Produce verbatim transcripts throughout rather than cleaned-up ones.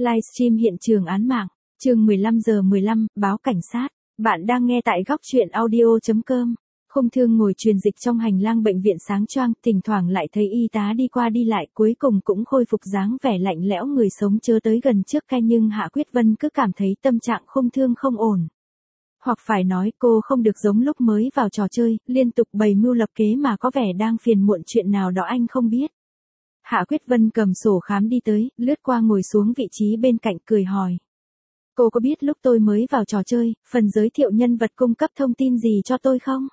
Livestream hiện trường án mạng, chương mười lăm giờ mười lăm, báo cảnh sát. Bạn đang nghe tại góc truyện audio chấm com. Không Thương ngồi truyền dịch trong hành lang bệnh viện sáng choang, thỉnh thoảng lại thấy y tá đi qua đi lại, cuối cùng cũng khôi phục dáng vẻ lạnh lẽo người sống chớ tới gần trước ca, nhưng Hạ Quyết Vân cứ cảm thấy tâm trạng Không Thương không ổn. Hoặc phải nói cô không được giống lúc mới vào trò chơi, liên tục bày mưu lập kế mà có vẻ đang phiền muộn chuyện nào đó anh không biết. Hạ Quyết Vân cầm sổ khám đi tới, lướt qua ngồi xuống vị trí bên cạnh cười hỏi. Cô có biết lúc tôi mới vào trò chơi, phần giới thiệu nhân vật cung cấp thông tin gì cho tôi không?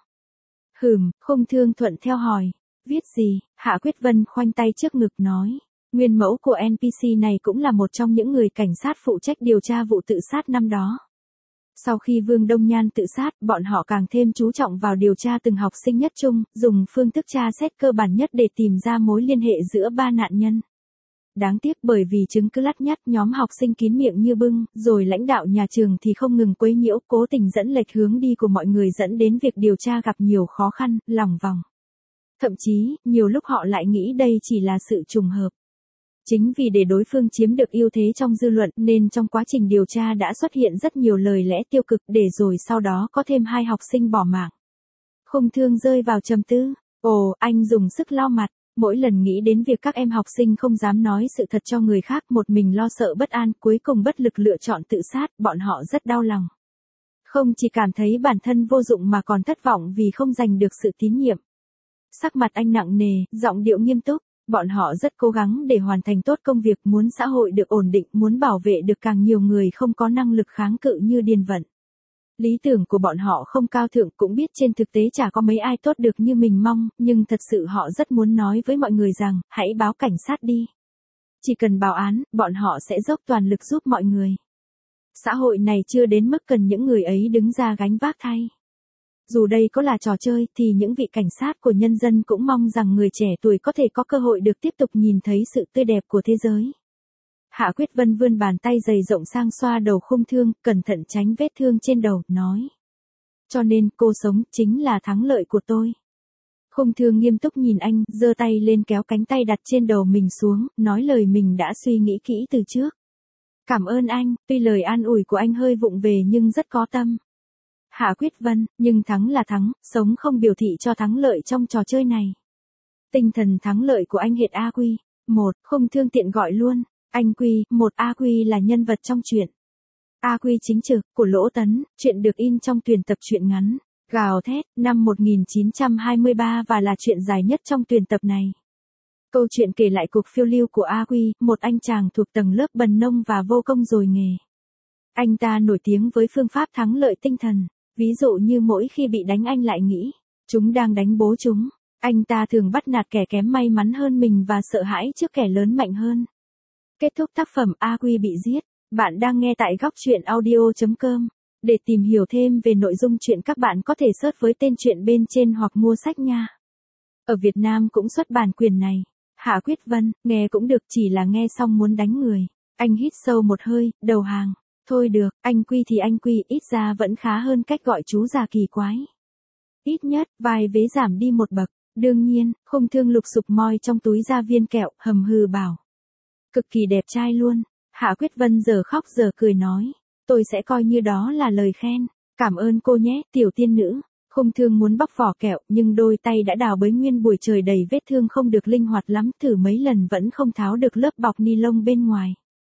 Hừm, Không Thương thuận theo hỏi. Viết gì? Hạ Quyết Vân khoanh tay trước ngực nói. Nguyên mẫu của en pê xê này cũng là một trong những người cảnh sát phụ trách điều tra vụ tự sát năm đó. Sau khi Vương Đông Nhan tự sát, bọn họ càng thêm chú trọng vào điều tra từng học sinh nhất trung, dùng phương thức tra xét cơ bản nhất để tìm ra mối liên hệ giữa ba nạn nhân. Đáng tiếc bởi vì chứng cứ lắt nhắt, nhóm học sinh kín miệng như bưng, rồi lãnh đạo nhà trường thì không ngừng quấy nhiễu, cố tình dẫn lệch hướng đi của mọi người, dẫn đến việc điều tra gặp nhiều khó khăn, lòng vòng. Thậm chí, nhiều lúc họ lại nghĩ đây chỉ là sự trùng hợp. Chính vì để đối phương chiếm được ưu thế trong dư luận nên trong quá trình điều tra đã xuất hiện rất nhiều lời lẽ tiêu cực, để rồi sau đó có thêm hai học sinh bỏ mạng. Không Thương rơi vào trầm tư. Ồ, anh dùng sức lau mặt. Mỗi lần nghĩ đến việc các em học sinh không dám nói sự thật cho người khác, một mình lo sợ bất an, cuối cùng bất lực lựa chọn tự sát, bọn họ rất đau lòng. Không chỉ cảm thấy bản thân vô dụng mà còn thất vọng vì không giành được sự tín nhiệm. Sắc mặt anh nặng nề, giọng điệu nghiêm túc. Bọn họ rất cố gắng để hoàn thành tốt công việc, muốn xã hội được ổn định, muốn bảo vệ được càng nhiều người không có năng lực kháng cự như Điền Vận. Lý tưởng của bọn họ không cao thượng, cũng biết trên thực tế chả có mấy ai tốt được như mình mong, nhưng thật sự họ rất muốn nói với mọi người rằng, hãy báo cảnh sát đi. Chỉ cần báo án, bọn họ sẽ dốc toàn lực giúp mọi người. Xã hội này chưa đến mức cần những người ấy đứng ra gánh vác thay. Dù đây có là trò chơi, thì những vị cảnh sát của nhân dân cũng mong rằng người trẻ tuổi có thể có cơ hội được tiếp tục nhìn thấy sự tươi đẹp của thế giới. Hạ Quyết Vân vươn bàn tay dày rộng sang xoa đầu Không Thương, cẩn thận tránh vết thương trên đầu, nói. Cho nên, cô sống chính là thắng lợi của tôi. Không Thương nghiêm túc nhìn anh, giơ tay lên kéo cánh tay đặt trên đầu mình xuống, nói lời mình đã suy nghĩ kỹ từ trước. Cảm ơn anh, tuy lời an ủi của anh hơi vụng về nhưng rất có tâm. Hạ Quyết Vân, nhưng thắng là thắng, sống không biểu thị cho thắng lợi trong trò chơi này. Tinh thần thắng lợi của anh hiện A Quy. Một, Không Thương tiện gọi luôn. Anh Quy, một A Quy là nhân vật trong truyện. A Quy chính trực, của Lỗ Tấn, truyện được in trong tuyển tập truyện ngắn, Gào Thét, năm một nghìn chín trăm hai mươi ba và là truyện dài nhất trong tuyển tập này. Câu chuyện kể lại cuộc phiêu lưu của A Quy, một anh chàng thuộc tầng lớp bần nông và vô công rồi nghề. Anh ta nổi tiếng với phương pháp thắng lợi tinh thần. Ví dụ như mỗi khi bị đánh anh lại nghĩ, chúng đang đánh bố chúng. Anh ta thường bắt nạt kẻ kém may mắn hơn mình và sợ hãi trước kẻ lớn mạnh hơn. Kết thúc tác phẩm A Quy bị giết. Bạn đang nghe tại góc truyện audio chấm com. Để tìm hiểu thêm về nội dung truyện, các bạn có thể search với tên truyện bên trên hoặc mua sách nha. Ở Việt Nam cũng xuất bản quyền này. Hạ Quyết Vân, nghe cũng được, chỉ là nghe xong muốn đánh người. Anh hít sâu một hơi, đầu hàng. Thôi được, anh Quy thì anh Quy, ít ra vẫn khá hơn cách gọi chú già kỳ quái. Ít nhất, vài vế giảm đi một bậc. Đương nhiên, Không Thương lục sục moi trong túi ra viên kẹo, hầm hừ bảo. Cực kỳ đẹp trai luôn. Hạ Quyết Vân giờ khóc giờ cười nói. Tôi sẽ coi như đó là lời khen. Cảm ơn cô nhé, tiểu tiên nữ. Không Thương muốn bóc vỏ kẹo, nhưng đôi tay đã đào bới nguyên buổi trời đầy vết thương không được linh hoạt lắm, thử mấy lần vẫn không tháo được lớp bọc ni lông bên ngoài.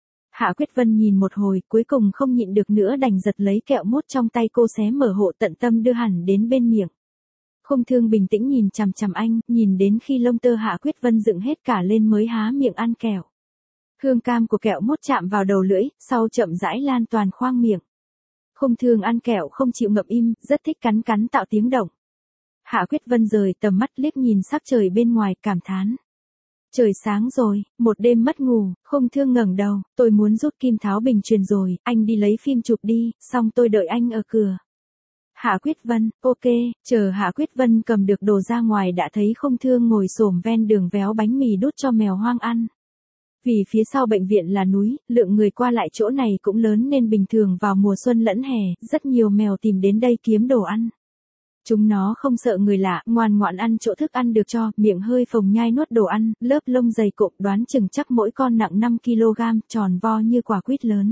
Hạ Quyết Vân nhìn một hồi, cuối cùng không nhịn được nữa đành giật lấy kẹo mút trong tay cô, xé mở hộ tận tâm đưa hẳn đến bên miệng. Không Thương bình tĩnh nhìn chằm chằm anh, nhìn đến khi lông tơ Hạ Quyết Vân dựng hết cả lên mới há miệng ăn kẹo. Hương cam của kẹo mút chạm vào đầu lưỡi, sau chậm rãi lan toàn khoang miệng. Không Thương ăn kẹo không chịu ngậm im, rất thích cắn cắn tạo tiếng động. Hạ Quyết Vân rời tầm mắt liếc nhìn sắc trời bên ngoài, cảm thán. Trời sáng rồi, một đêm mất ngủ. Không Thương ngẩng đầu, tôi muốn rút kim tháo bình truyền rồi, anh đi lấy phim chụp đi, xong tôi đợi anh ở cửa. Hạ Quyết Vân, ok, chờ Hạ Quyết Vân cầm được đồ ra ngoài đã thấy Không Thương ngồi xổm ven đường véo bánh mì đút cho mèo hoang ăn. Vì phía sau bệnh viện là núi, lượng người qua lại chỗ này cũng lớn nên bình thường vào mùa xuân lẫn hè, rất nhiều mèo tìm đến đây kiếm đồ ăn. Chúng nó không sợ người lạ, ngoan ngoãn ăn chỗ thức ăn được cho, miệng hơi phồng nhai nuốt đồ ăn, lớp lông dày cộm đoán chừng chắc mỗi con nặng năm ki lô gam, tròn vo như quả quýt lớn.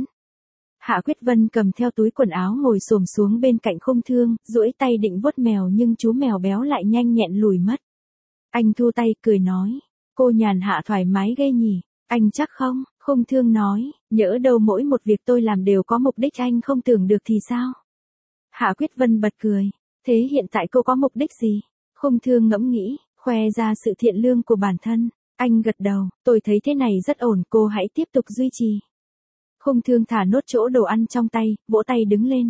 Hạ Quyết Vân cầm theo túi quần áo ngồi xổm xuống bên cạnh Không Thương, duỗi tay định vuốt mèo nhưng chú mèo béo lại nhanh nhẹn lùi mất. Anh thu tay, cười nói, cô nhàn hạ thoải mái ghê nhỉ, anh chắc không? Không Thương nói, nhỡ đâu mỗi một việc tôi làm đều có mục đích anh không tưởng được thì sao? Hạ Quyết Vân bật cười, thế hiện tại cô có mục đích gì? Không Thương ngẫm nghĩ, khoe ra sự thiện lương của bản thân. Anh gật đầu, tôi thấy thế này rất ổn, cô hãy tiếp tục duy trì. Không Thương thả nốt chỗ đồ ăn trong tay, vỗ tay đứng lên.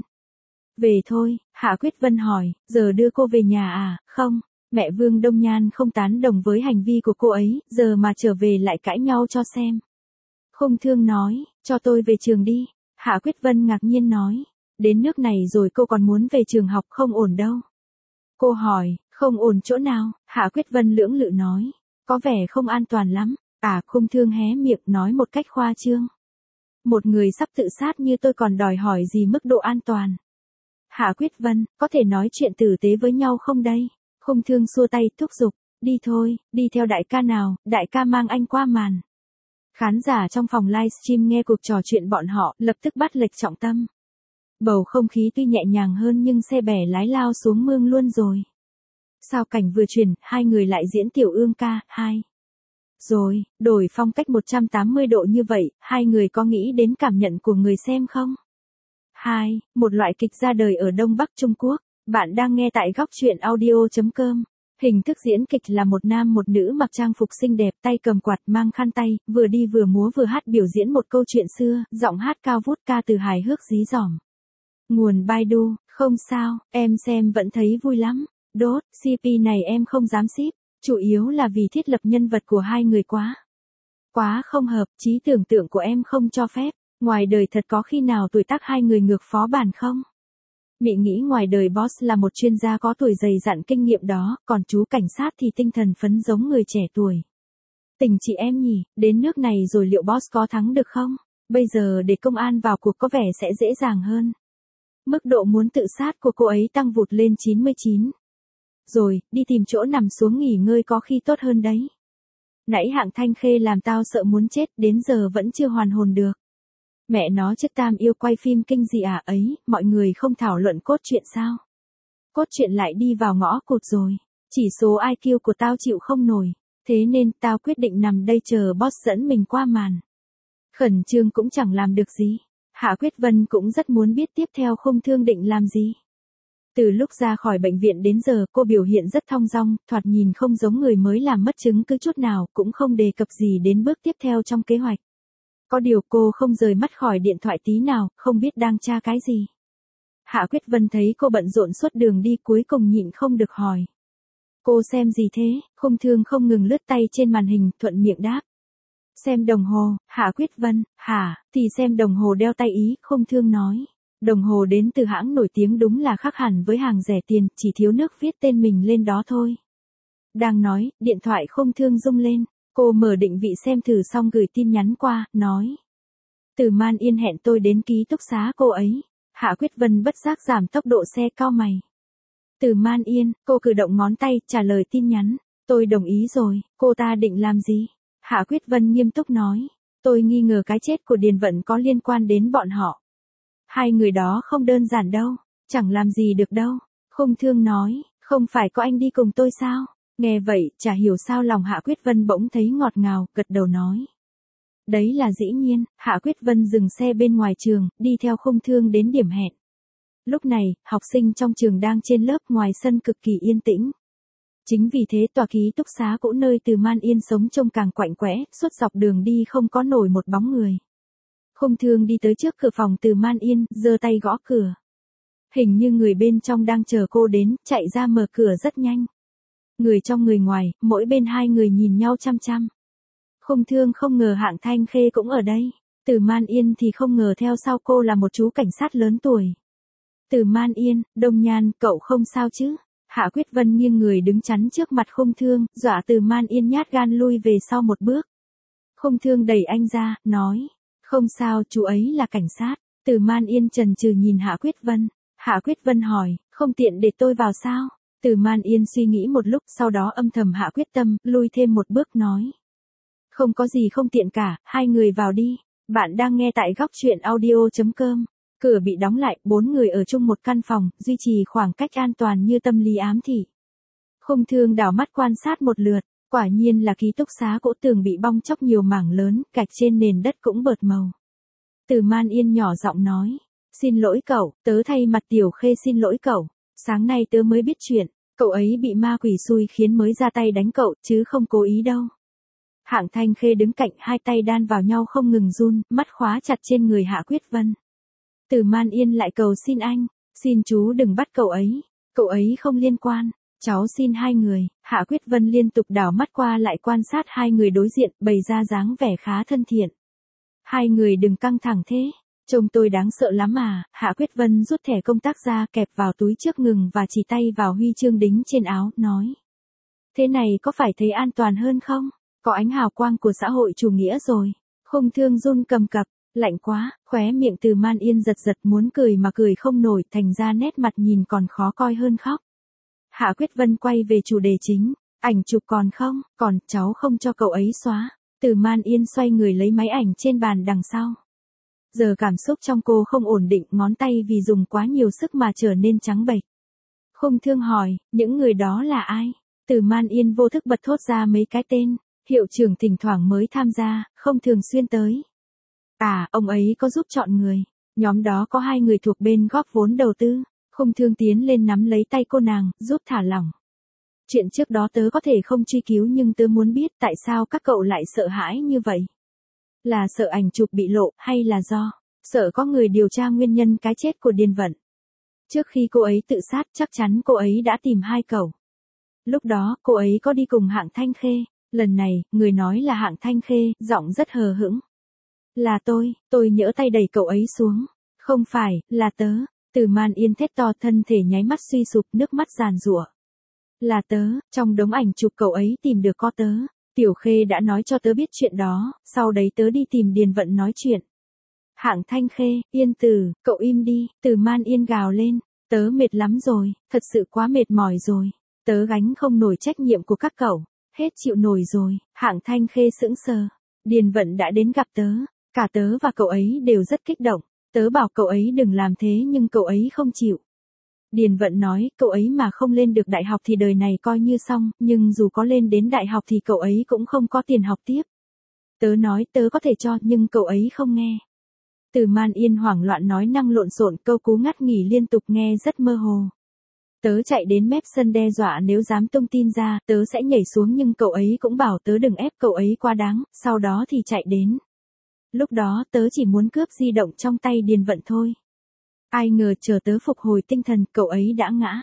Về thôi, Hạ Quyết Vân hỏi, giờ đưa cô về nhà à? Không, mẹ Vương Đông Nhan không tán đồng với hành vi của cô ấy, giờ mà trở về lại cãi nhau cho xem. Không Thương nói, cho tôi về trường đi. Hạ Quyết Vân ngạc nhiên nói, đến nước này rồi cô còn muốn về trường học, không ổn đâu. Cô hỏi, không ổn chỗ nào? Hạ Quyết Vân lưỡng lự nói, có vẻ không an toàn lắm. À, Không Thương hé miệng nói một cách khoa trương. Một người sắp tự sát như tôi còn đòi hỏi gì mức độ an toàn. Hạ Quyết Vân, có thể nói chuyện tử tế với nhau không đây? Không Thương xua tay thúc giục, đi thôi, đi theo đại ca nào, đại ca mang anh qua màn. Khán giả trong phòng livestream nghe cuộc trò chuyện bọn họ, lập tức bắt lệch trọng tâm. Bầu không khí tuy nhẹ nhàng hơn nhưng xe bè lái lao xuống mương luôn rồi. Sao cảnh vừa chuyển, hai người lại diễn tiểu ương ca, hai. Rồi, đổi phong cách một trăm tám mươi độ như vậy, hai người có nghĩ đến cảm nhận của người xem không? hai. Một loại kịch ra đời ở Đông Bắc Trung Quốc. Bạn đang nghe tại góc truyện audio chấm com. Hình thức diễn kịch là một nam một nữ mặc trang phục xinh đẹp, tay cầm quạt, mang khăn tay, vừa đi vừa múa vừa hát biểu diễn một câu chuyện xưa, giọng hát cao vút ca từ hài hước dí dỏm. Nguồn Baidu, không sao, em xem vẫn thấy vui lắm. Đốt, xê pê này em không dám ship, chủ yếu là vì thiết lập nhân vật của hai người quá. Quá không hợp, trí tưởng tượng của em không cho phép. Ngoài đời thật có khi nào tuổi tác hai người ngược phó bản không? Mị nghĩ ngoài đời boss là một chuyên gia có tuổi dày dặn kinh nghiệm đó, còn chú cảnh sát thì tinh thần phấn giống người trẻ tuổi. Tình chị em nhỉ, đến nước này rồi liệu boss có thắng được không? Bây giờ để công an vào cuộc có vẻ sẽ dễ dàng hơn. Mức độ muốn tự sát của cô ấy tăng vụt lên chín mươi chín. Rồi, đi tìm chỗ nằm xuống nghỉ ngơi có khi tốt hơn đấy. Nãy Hạng Thanh Khê làm tao sợ muốn chết, đến giờ vẫn chưa hoàn hồn được. Mẹ nó chức Tam yêu quay phim kinh gì à ấy, mọi người không thảo luận cốt truyện sao? Cốt truyện lại đi vào ngõ cụt rồi. Chỉ số i kiu của tao chịu không nổi. Thế nên tao quyết định nằm đây chờ boss dẫn mình qua màn. Khẩn trương cũng chẳng làm được gì. Hạ Quyết Vân cũng rất muốn biết tiếp theo Không Thương định làm gì. Từ lúc ra khỏi bệnh viện đến giờ cô biểu hiện rất thong dong, thoạt nhìn không giống người mới làm mất chứng cứ chút nào, cũng không đề cập gì đến bước tiếp theo trong kế hoạch. Có điều cô không rời mắt khỏi điện thoại tí nào, không biết đang tra cái gì. Hạ Quyết Vân thấy cô bận rộn suốt đường đi cuối cùng nhịn không được hỏi. Cô xem gì thế? Không Thương không ngừng lướt tay trên màn hình, thuận miệng đáp. Xem đồng hồ. Hạ Quyết Vân, hả, thì xem đồng hồ đeo tay ý, Không Thương nói. Đồng hồ đến từ hãng nổi tiếng đúng là khác hẳn với hàng rẻ tiền, chỉ thiếu nước viết tên mình lên đó thôi. Đang nói, điện thoại Không Thương rung lên. Cô mở định vị xem thử xong gửi tin nhắn qua, nói. Từ Man Yên hẹn tôi đến ký túc xá cô ấy. Hạ Quyết Vân bất giác giảm tốc độ xe, cau mày. Từ Man Yên, cô cử động ngón tay, trả lời tin nhắn. Tôi đồng ý rồi, cô ta định làm gì? Hạ Quyết Vân nghiêm túc nói. Tôi nghi ngờ cái chết của Điền Vận có liên quan đến bọn họ. Hai người đó không đơn giản đâu, chẳng làm gì được đâu. Không Thương nói, không phải có anh đi cùng tôi sao? Nghe vậy, chả hiểu sao lòng Hạ Quyết Vân bỗng thấy ngọt ngào, gật đầu nói. Đấy là dĩ nhiên. Hạ Quyết Vân dừng xe bên ngoài trường, đi theo Không Thương đến điểm hẹn. Lúc này, học sinh trong trường đang trên lớp, ngoài sân cực kỳ yên tĩnh. Chính vì thế tòa ký túc xá cũ nơi Từ Man Yên sống trông càng quạnh quẽ, suốt dọc đường đi không có nổi một bóng người. Không Thương đi tới trước cửa phòng Từ Man Yên, giơ tay gõ cửa. Hình như người bên trong đang chờ cô đến, chạy ra mở cửa rất nhanh. Người trong người ngoài, mỗi bên hai người nhìn nhau chăm chăm. Không Thương không ngờ Hạng Thanh Khê cũng ở đây. Từ Man Yên thì không ngờ theo sau cô là một chú cảnh sát lớn tuổi. Từ Man Yên, Đông Nhan, cậu không sao chứ? Hạ Quyết Vân nghiêng người đứng chắn trước mặt Không Thương, dọa Từ Man Yên nhát gan lui về sau một bước. Không Thương đẩy anh ra, nói. Không sao, chú ấy là cảnh sát. Từ Man Yên chần chừ nhìn Hạ Quyết Vân. Hạ Quyết Vân hỏi, không tiện để tôi vào sao? Từ Man Yên suy nghĩ một lúc, sau đó âm thầm hạ quyết tâm, lui thêm một bước nói. Không có gì không tiện cả, hai người vào đi. Bạn đang nghe tại góc truyện audio.com. Cửa bị đóng lại, bốn người ở chung một căn phòng, duy trì khoảng cách an toàn như tâm lý ám thị. Khung Thương đảo mắt quan sát một lượt, quả nhiên là ký túc xá cỗ tường bị bong chóc nhiều mảng lớn, gạch trên nền đất cũng bợt màu. Từ Man Yên nhỏ giọng nói, xin lỗi cậu, tớ thay mặt Tiểu Khê xin lỗi cậu, sáng nay tớ mới biết chuyện, cậu ấy bị ma quỷ xui khiến mới ra tay đánh cậu, chứ không cố ý đâu. Hạng Thanh Khê đứng cạnh, hai tay đan vào nhau không ngừng run, mắt khóa chặt trên người Hạ Quyết Vân. Từ Man Yên lại cầu xin anh, xin chú đừng bắt cậu ấy, cậu ấy không liên quan, cháu xin hai người. Hạ Quyết Vân liên tục đảo mắt qua lại quan sát hai người đối diện, bày ra dáng vẻ khá thân thiện. Hai người đừng căng thẳng thế, trông tôi đáng sợ lắm à. Hạ Quyết Vân rút thẻ công tác ra, kẹp vào túi trước ngực và chỉ tay vào huy chương đính trên áo, nói. Thế này có phải thấy an toàn hơn không? Có ánh hào quang của xã hội chủ nghĩa rồi. Khung Thương run cầm cập, lạnh quá, khóe miệng Từ Man Yên giật giật muốn cười mà cười không nổi, thành ra nét mặt nhìn còn khó coi hơn khóc. Hạ Quyết Vân quay về chủ đề chính, ảnh chụp còn không, còn, cháu không cho cậu ấy xóa. Từ Man Yên xoay người lấy máy ảnh trên bàn đằng sau. Giờ cảm xúc trong cô không ổn định, ngón tay vì dùng quá nhiều sức mà trở nên trắng bệch. Khung Thương hỏi, những người đó là ai? Từ Man Yên vô thức bật thốt ra mấy cái tên. Hiệu trưởng thỉnh thoảng mới tham gia, không thường xuyên tới. À, ông ấy có giúp chọn người. Nhóm đó có hai người thuộc bên góp vốn đầu tư. Khung Thương tiến lên nắm lấy tay cô nàng, giúp thả lỏng. Chuyện trước đó tớ có thể không truy cứu, nhưng tớ muốn biết tại sao các cậu lại sợ hãi như vậy. Là sợ ảnh chụp bị lộ, hay là do sợ có người điều tra nguyên nhân cái chết của Điền Vận? Trước khi cô ấy tự sát, chắc chắn cô ấy đã tìm hai cậu. Lúc đó, cô ấy có đi cùng Hạng Thanh Khê. Lần này, người nói là Hạng Thanh Khê, giọng rất hờ hững. Là tôi, tôi nhỡ tay đẩy cậu ấy xuống. Không phải, là tớ. Từ Man Yên thét to, thân thể nháy mắt suy sụp, nước mắt giàn giụa. Là tớ, trong đống ảnh chụp cậu ấy tìm được có tớ. Tiểu Khê đã nói cho tớ biết chuyện đó, sau đấy tớ đi tìm Điền Vận nói chuyện. Hạng Thanh Khê, Yên Tử, cậu im đi. Từ Man Yên gào lên, tớ mệt lắm rồi, thật sự quá mệt mỏi rồi. Tớ gánh không nổi trách nhiệm của các cậu. Hết chịu nổi rồi. Hạng Thanh Khê sững sờ. Điền Vận đã đến gặp tớ, cả tớ và cậu ấy đều rất kích động. Tớ bảo cậu ấy đừng làm thế nhưng cậu ấy không chịu. Điền Vận nói, cậu ấy mà không lên được đại học thì đời này coi như xong, nhưng dù có lên đến đại học thì cậu ấy cũng không có tiền học tiếp. Tớ nói tớ có thể cho, nhưng cậu ấy không nghe. Từ Man Yên hoảng loạn nói năng lộn xộn, câu cú ngắt nghỉ liên tục nghe rất mơ hồ. Tớ chạy đến mép sân đe dọa nếu dám tung tin ra, tớ sẽ nhảy xuống, nhưng cậu ấy cũng bảo tớ đừng ép cậu ấy quá đáng, sau đó thì chạy đến. Lúc đó tớ chỉ muốn cướp di động trong tay Điền Vận thôi. Ai ngờ chờ tớ phục hồi tinh thần, cậu ấy đã ngã.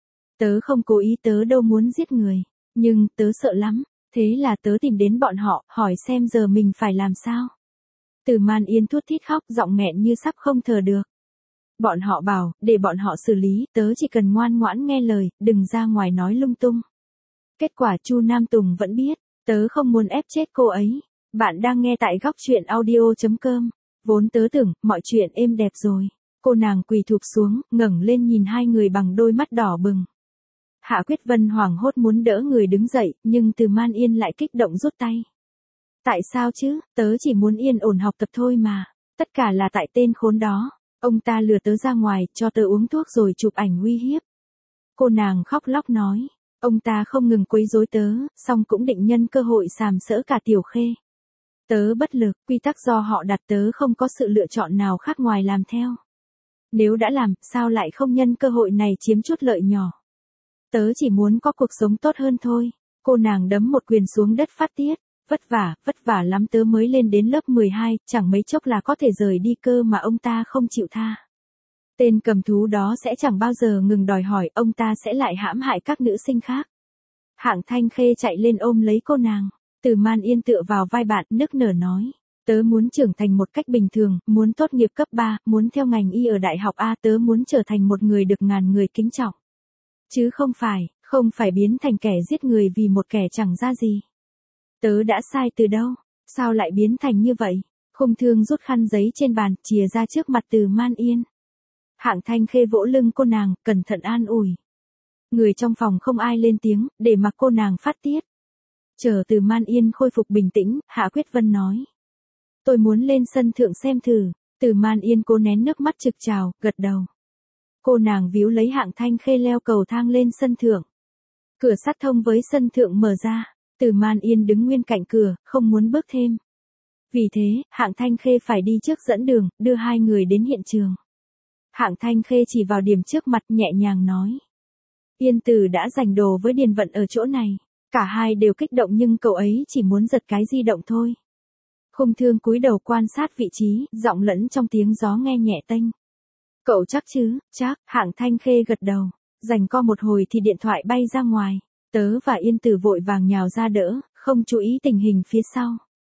Tớ không cố ý, tớ đâu muốn giết người, nhưng tớ sợ lắm, thế là tớ tìm đến bọn họ, hỏi xem giờ mình phải làm sao. Từ Man Yên thút thít khóc, giọng nghẹn như sắp không thở được. Bọn họ bảo, để bọn họ xử lý, tớ chỉ cần ngoan ngoãn nghe lời, đừng ra ngoài nói lung tung. Kết quả Chu Nam Tùng vẫn biết, tớ không muốn ép chết cô ấy. Bạn đang nghe tại góc truyện audio.com. Vốn tớ tưởng, mọi chuyện êm đẹp rồi. Cô nàng quỳ thụp xuống, ngẩng lên nhìn hai người bằng đôi mắt đỏ bừng. Hạ Quyết Vân hoảng hốt muốn đỡ người đứng dậy, nhưng Từ Man Yên lại kích động rút tay. Tại sao chứ, tớ chỉ muốn yên ổn học tập thôi mà. Tất cả là tại tên khốn đó. Ông ta lừa tớ ra ngoài, cho tớ uống thuốc rồi chụp ảnh uy hiếp. Cô nàng khóc lóc nói, ông ta không ngừng quấy rối tớ, song cũng định nhân cơ hội sàm sỡ cả Tiểu Khê. Tớ bất lực, quy tắc do họ đặt, tớ không có sự lựa chọn nào khác ngoài làm theo. Nếu đã làm, sao lại không nhân cơ hội này chiếm chút lợi nhỏ. Tớ chỉ muốn có cuộc sống tốt hơn thôi. Cô nàng đấm một quyền xuống đất phát tiết. Vất vả, vất vả lắm tớ mới lên đến lớp mười hai, chẳng mấy chốc là có thể rời đi cơ mà ông ta không chịu tha. Tên cầm thú đó sẽ chẳng bao giờ ngừng đòi hỏi, ông ta sẽ lại hãm hại các nữ sinh khác. Hạng Thanh Khê chạy lên ôm lấy cô nàng. Từ Man Yên tựa vào vai bạn, nức nở nói. Tớ muốn trưởng thành một cách bình thường, muốn tốt nghiệp cấp ba, muốn theo ngành y ở đại học A, tớ muốn trở thành một người được ngàn người kính trọng. Chứ không phải, không phải biến thành kẻ giết người vì một kẻ chẳng ra gì. Tớ đã sai từ đâu, sao lại biến thành như vậy? Khung Thương rút khăn giấy trên bàn, chìa ra trước mặt Từ Man Yên. Hạng Thanh Khê vỗ lưng cô nàng, cẩn thận an ủi. Người trong phòng không ai lên tiếng, để mặc cô nàng phát tiết. Chờ Từ Man Yên khôi phục bình tĩnh, Hạ Quyết Vân nói. Tôi muốn lên sân thượng xem thử. Từ Man Yên cố nén nước mắt trực trào, gật đầu. Cô nàng víu lấy Hạng Thanh Khê leo cầu thang lên sân thượng. Cửa sắt thông với sân thượng mở ra. Từ Man Yên đứng nguyên cạnh cửa, không muốn bước thêm. Vì thế, Hạng Thanh Khê phải đi trước dẫn đường, đưa hai người đến hiện trường. Hạng Thanh Khê chỉ vào điểm trước mặt nhẹ nhàng nói. Yên Tử đã giành đồ với Điền Vận ở chỗ này. Cả hai đều kích động nhưng cậu ấy chỉ muốn giật cái di động thôi. Khung Thương cúi đầu quan sát vị trí, giọng lẫn trong tiếng gió nghe nhẹ tênh. Cậu chắc chứ? Chắc. Hạng Thanh Khê gật đầu. Giành co một hồi thì điện thoại bay ra ngoài. Tớ và Yên Tử vội vàng nhào ra đỡ, không chú ý tình hình phía sau.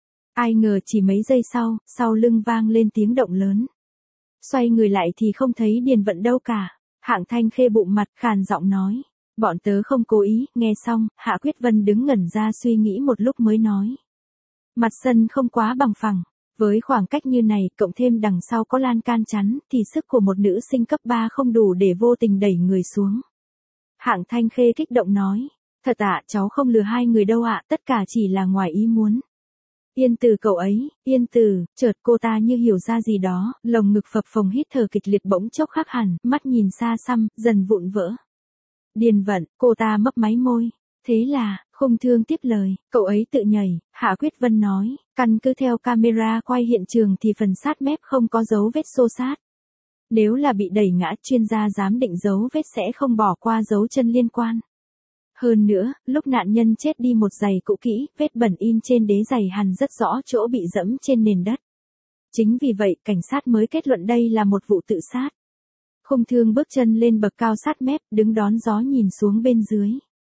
Ai ngờ chỉ mấy giây sau, sau lưng vang lên tiếng động lớn. Xoay người lại thì không thấy Điền Vận đâu cả. Hạng Thanh Khê bụng mặt khàn giọng nói. Bọn tớ không cố ý. Nghe xong, Hạ Quyết Vân đứng ngẩn ra suy nghĩ một lúc mới nói. Mặt sân không quá bằng phẳng. Với khoảng cách như này, cộng thêm đằng sau có lan can chắn, thì sức của một nữ sinh cấp ba không đủ để vô tình đẩy người xuống. Hạng Thanh Khê kích động nói. Thật ạ, cháu không lừa hai người đâu ạ, tất cả chỉ là ngoài ý muốn. Yên Tử cậu ấy, Yên Tử, chợt cô ta như hiểu ra gì đó, lồng ngực phập phồng hít thở kịch liệt bỗng chốc khác hẳn, mắt nhìn xa xăm, dần vụn vỡ. Điền Vận, cô ta mấp máy môi. Thế là, Khung Thương tiếp lời, cậu ấy tự nhảy. Hạ Quyết Vân nói, căn cứ theo camera quay hiện trường thì phần sát mép không có dấu vết xô sát. Nếu là bị đẩy ngã, chuyên gia giám định dấu vết sẽ không bỏ qua dấu chân liên quan. Hơn nữa, lúc nạn nhân chết đi một giày cũ kỹ, vết bẩn in trên đế giày hằn rất rõ chỗ bị dẫm trên nền đất. Chính vì vậy, cảnh sát mới kết luận đây là một vụ tự sát. Khung Thương bước chân lên bậc cao sát mép, đứng đón gió nhìn xuống bên dưới.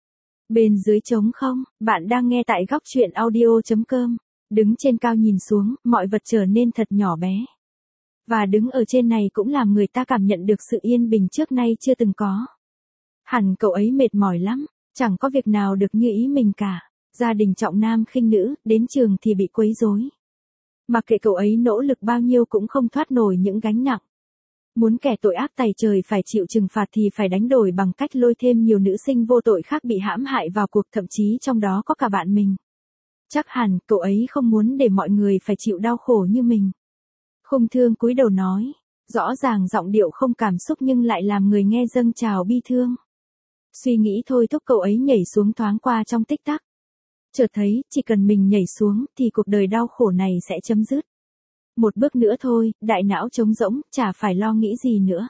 Bên dưới trống không, bạn đang nghe tại góc truyện audio chấm com. Đứng trên cao nhìn xuống, mọi vật trở nên thật nhỏ bé. Và đứng ở trên này cũng làm người ta cảm nhận được sự yên bình trước nay chưa từng có. Hẳn cậu ấy mệt mỏi lắm, chẳng có việc nào được như ý mình cả. Gia đình trọng nam khinh nữ, đến trường thì bị quấy rối. Mặc kệ cậu ấy nỗ lực bao nhiêu cũng không thoát nổi những gánh nặng. Muốn kẻ tội ác tày trời phải chịu trừng phạt thì phải đánh đổi bằng cách lôi thêm nhiều nữ sinh vô tội khác bị hãm hại vào cuộc, thậm chí trong đó có cả bạn mình. Chắc hẳn cậu ấy không muốn để mọi người phải chịu đau khổ như mình. Khung Thương cúi đầu nói, rõ ràng giọng điệu không cảm xúc nhưng lại làm người nghe dâng trào bi thương. Suy nghĩ thôi thúc cậu ấy nhảy xuống thoáng qua trong tích tắc. Chợt thấy, chỉ cần mình nhảy xuống thì cuộc đời đau khổ này sẽ chấm dứt. Một bước nữa thôi, đại não trống rỗng, chả phải lo nghĩ gì nữa.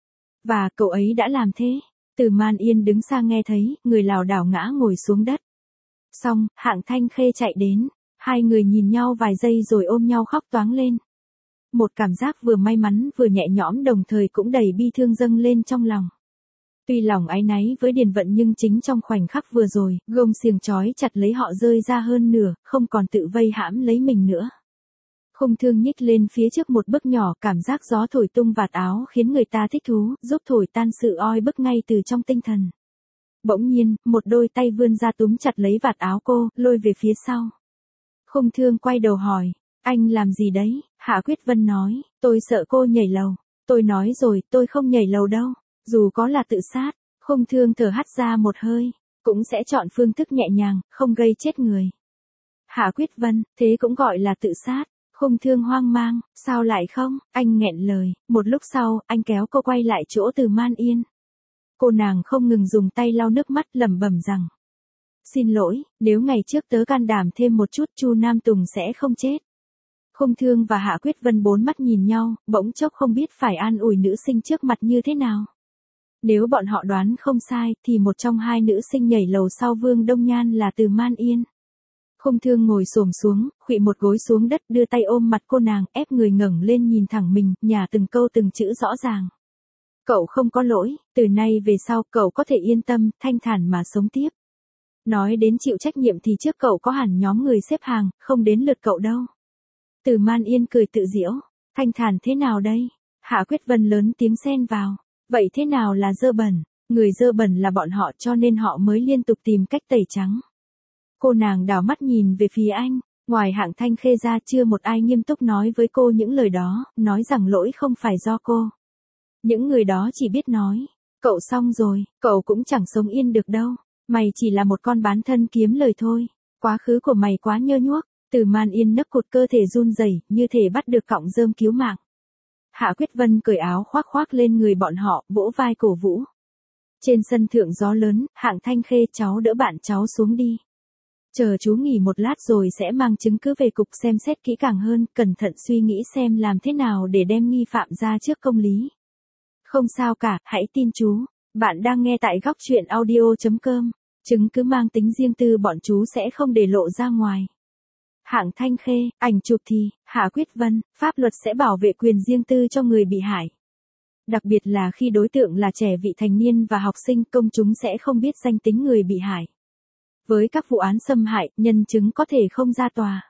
Và cậu ấy đã làm thế. Từ Man Yên đứng xa nghe thấy, người lảo đảo ngã ngồi xuống đất. Xong, Hạng Thanh Khê chạy đến. Hai người nhìn nhau vài giây rồi ôm nhau khóc toáng lên. Một cảm giác vừa may mắn vừa nhẹ nhõm đồng thời cũng đầy bi thương dâng lên trong lòng. Tuy lòng áy náy với Điền Vận nhưng chính trong khoảnh khắc vừa rồi, gông xiềng trói chặt lấy họ rơi ra hơn nửa, không còn tự vây hãm lấy mình nữa. Khung Thương nhích lên phía trước một bước nhỏ, cảm giác gió thổi tung vạt áo khiến người ta thích thú, giúp thổi tan sự oi bức ngay từ trong tinh thần. Bỗng nhiên, một đôi tay vươn ra túm chặt lấy vạt áo cô, lôi về phía sau. Khung Thương quay đầu hỏi, anh làm gì đấy? Hạ Quyết Vân nói, tôi sợ cô nhảy lầu. Tôi nói rồi, tôi không nhảy lầu đâu. Dù có là tự sát, Khung Thương thở hắt ra một hơi, cũng sẽ chọn phương thức nhẹ nhàng, không gây chết người. Hạ Quyết Vân, thế cũng gọi là tự sát. Khung Thương hoang mang, sao lại không? Anh nghẹn lời, một lúc sau, anh kéo cô quay lại chỗ Từ Man Yên. Cô nàng không ngừng dùng tay lau nước mắt lẩm bẩm rằng. Xin lỗi, nếu ngày trước tớ can đảm thêm một chút Chu Nam Tùng sẽ không chết. Khung Thương và Hạ Quyết Vân bốn mắt nhìn nhau, bỗng chốc không biết phải an ủi nữ sinh trước mặt như thế nào. Nếu bọn họ đoán không sai, thì một trong hai nữ sinh nhảy lầu sau Vương Đông Nhan là Từ Man Yên. Khung Thương ngồi xổm xuống, khuỵu một gối xuống đất, đưa tay ôm mặt cô nàng, ép người ngẩng lên nhìn thẳng mình, nhả từng câu từng chữ rõ ràng. Cậu không có lỗi, từ nay về sau cậu có thể yên tâm, thanh thản mà sống tiếp. Nói đến chịu trách nhiệm thì trước cậu có hẳn nhóm người xếp hàng, không đến lượt cậu đâu. Từ Man Yên cười tự giễu, thanh thản thế nào đây? Hạ Quyết Vân lớn tiếng xen vào, vậy thế nào là dơ bẩn? Người dơ bẩn là bọn họ cho nên họ mới liên tục tìm cách tẩy trắng. Cô nàng đảo mắt nhìn về phía anh, ngoài Hạng Thanh Khê ra chưa một ai nghiêm túc nói với cô những lời đó, nói rằng lỗi không phải do cô. Những người đó chỉ biết nói, Cậu xong rồi, cậu cũng chẳng sống yên được đâu. Mày chỉ là một con bán thân kiếm lời thôi. Quá khứ của mày quá nhơ nhuốc. Từ Man Yên nấc cột cơ thể run rẩy, như thể bắt được cọng rơm cứu mạng. Hạ Quyết Vân cởi áo khoác khoác lên người bọn họ, vỗ vai cổ vũ. Trên sân thượng gió lớn, Hạng Thanh Khê, cháu đỡ bạn cháu xuống đi. Chờ chú nghỉ một lát rồi sẽ mang chứng cứ về cục xem xét kỹ càng hơn, cẩn thận suy nghĩ xem làm thế nào để đem nghi phạm ra trước công lý. Không sao cả, hãy tin chú. Bạn đang nghe tại góc truyện audio chấm com. Chứng cứ mang tính riêng tư bọn chú sẽ không để lộ ra ngoài. Hạng Thanh Khê, ảnh chụp thì, Hạ Quyết Vân, pháp luật sẽ bảo vệ quyền riêng tư cho người bị hại. Đặc biệt là khi đối tượng là trẻ vị thành niên và học sinh, công chúng sẽ không biết danh tính người bị hại. Với các vụ án xâm hại, nhân chứng có thể không ra tòa.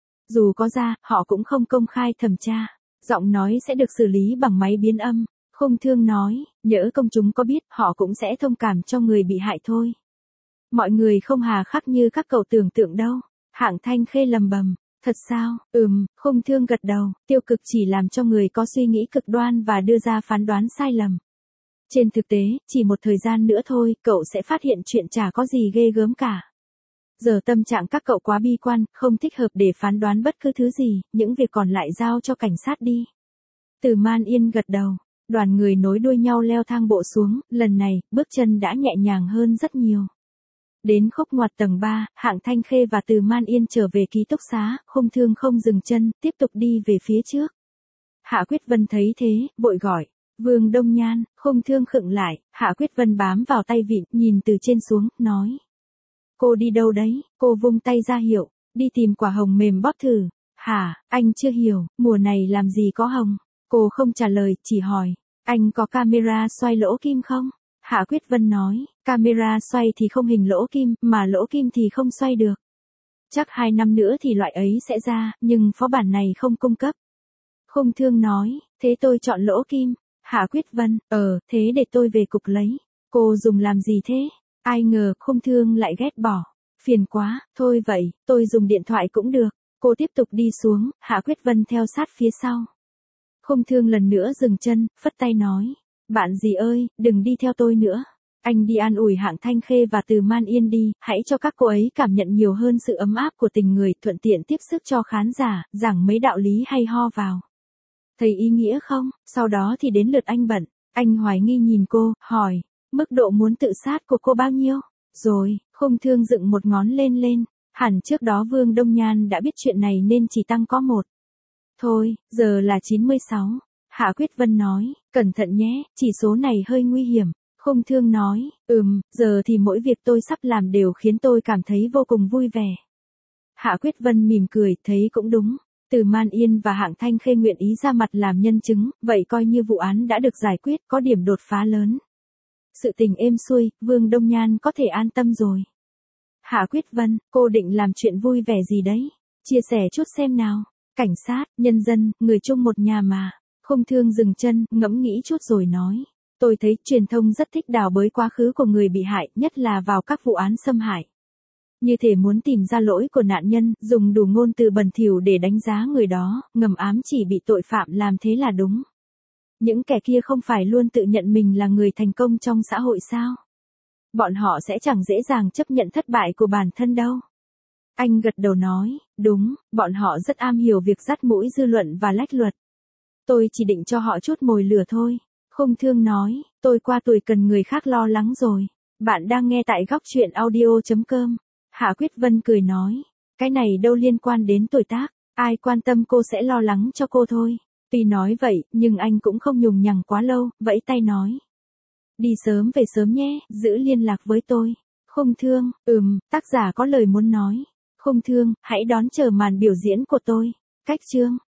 Dù có ra, họ cũng không công khai thẩm tra. Giọng nói sẽ được xử lý bằng máy biến âm. Khung Thương nói, nhỡ công chúng có biết, họ cũng sẽ thông cảm cho người bị hại thôi. Mọi người không hà khắc như các cậu tưởng tượng đâu. Hạng Thanh Khê lầm bầm, thật sao? Ừm, Khung Thương gật đầu, tiêu cực chỉ làm cho người có suy nghĩ cực đoan và đưa ra phán đoán sai lầm. Trên thực tế, chỉ một thời gian nữa thôi, cậu sẽ phát hiện chuyện chả có gì ghê gớm cả. Giờ tâm trạng các cậu quá bi quan, không thích hợp để phán đoán bất cứ thứ gì, những việc còn lại giao cho cảnh sát đi. Từ Man Yên gật đầu, đoàn người nối đuôi nhau leo thang bộ xuống, lần này, bước chân đã nhẹ nhàng hơn rất nhiều. Đến khúc ngoặt tầng ba, Hạng Thanh Khê và Từ Man Yên trở về ký túc xá, Khung Thương không dừng chân, tiếp tục đi về phía trước. Hạ Quyết Vân thấy thế, vội gọi, Vương Đông Nhan. Khung Thương khựng lại, Hạ Quyết Vân bám vào tay vịn, nhìn từ trên xuống, nói. Cô đi đâu đấy? Cô vung tay ra hiệu, đi tìm quả hồng mềm bóp thử. Hả, anh chưa hiểu, mùa này làm gì có hồng? Cô không trả lời, chỉ hỏi, anh có camera xoay lỗ kim không? Hạ Quyết Vân nói, camera xoay thì không hình lỗ kim, mà lỗ kim thì không xoay được. Chắc hai năm nữa thì loại ấy sẽ ra, nhưng phó bản này không cung cấp. Khung Thương nói, thế tôi chọn lỗ kim. Hạ Quyết Vân, ờ, thế để tôi về cục lấy. Cô dùng làm gì thế? Ai ngờ, Khung Thương lại ghét bỏ. Phiền quá, thôi vậy, tôi dùng điện thoại cũng được. Cô tiếp tục đi xuống, Hạ Quyết Vân theo sát phía sau. Khung Thương lần nữa dừng chân, phất tay nói. Bạn gì ơi, đừng đi theo tôi nữa. Anh đi an ủi Hạng Thanh Khê và Từ Man Yên đi, hãy cho các cô ấy cảm nhận nhiều hơn sự ấm áp của tình người, thuận tiện tiếp sức cho khán giả, giảng mấy đạo lý hay ho vào. Thấy ý nghĩa không? Sau đó thì đến lượt anh bận. Anh hoài nghi nhìn cô, hỏi, mức độ muốn tự sát của cô bao nhiêu? Rồi, Khung Thương dựng một ngón lên lên. Hẳn trước đó Vương Đông Nhan đã biết chuyện này nên chỉ tăng có một. Thôi, giờ là chín mươi sáu. Hạ Quyết Vân nói, cẩn thận nhé, chỉ số này hơi nguy hiểm. Khung Thương nói, ừm, giờ thì mỗi việc tôi sắp làm đều khiến tôi cảm thấy vô cùng vui vẻ. Hạ Quyết Vân mỉm cười, thấy cũng đúng. Từ Man Yên và Hạng Thanh Khê nguyện ý ra mặt làm nhân chứng, vậy coi như vụ án đã được giải quyết, có điểm đột phá lớn. Sự tình êm xuôi, Vương Đông Nhan có thể an tâm rồi. Hạ Quyết Vân, cô định làm chuyện vui vẻ gì đấy? Chia sẻ chút xem nào. Cảnh sát, nhân dân, người chung một nhà mà. Khung Thương dừng chân, ngẫm nghĩ chút rồi nói. Tôi thấy truyền thông rất thích đào bới quá khứ của người bị hại, nhất là vào các vụ án xâm hại. Như thể muốn tìm ra lỗi của nạn nhân, dùng đủ ngôn từ bẩn thỉu để đánh giá người đó, ngầm ám chỉ bị tội phạm làm thế là đúng. Những kẻ kia không phải luôn tự nhận mình là người thành công trong xã hội sao? Bọn họ sẽ chẳng dễ dàng chấp nhận thất bại của bản thân đâu. Anh gật đầu nói, đúng, bọn họ rất am hiểu việc dắt mũi dư luận và lách luật. Tôi chỉ định cho họ chút mồi lửa thôi. Khung Thương nói, tôi qua tuổi cần người khác lo lắng rồi. Bạn đang nghe tại góc truyện audio chấm com. Hạ Quyết Vân cười nói, cái này đâu liên quan đến tuổi tác, ai quan tâm cô sẽ lo lắng cho cô thôi. Tuy nói vậy, nhưng anh cũng không nhùng nhằng quá lâu, vẫy tay nói. Đi sớm về sớm nhé, giữ liên lạc với tôi. Khung Thương, ừm, tác giả có lời muốn nói. Khung Thương, hãy đón chờ màn biểu diễn của tôi. Cách chương.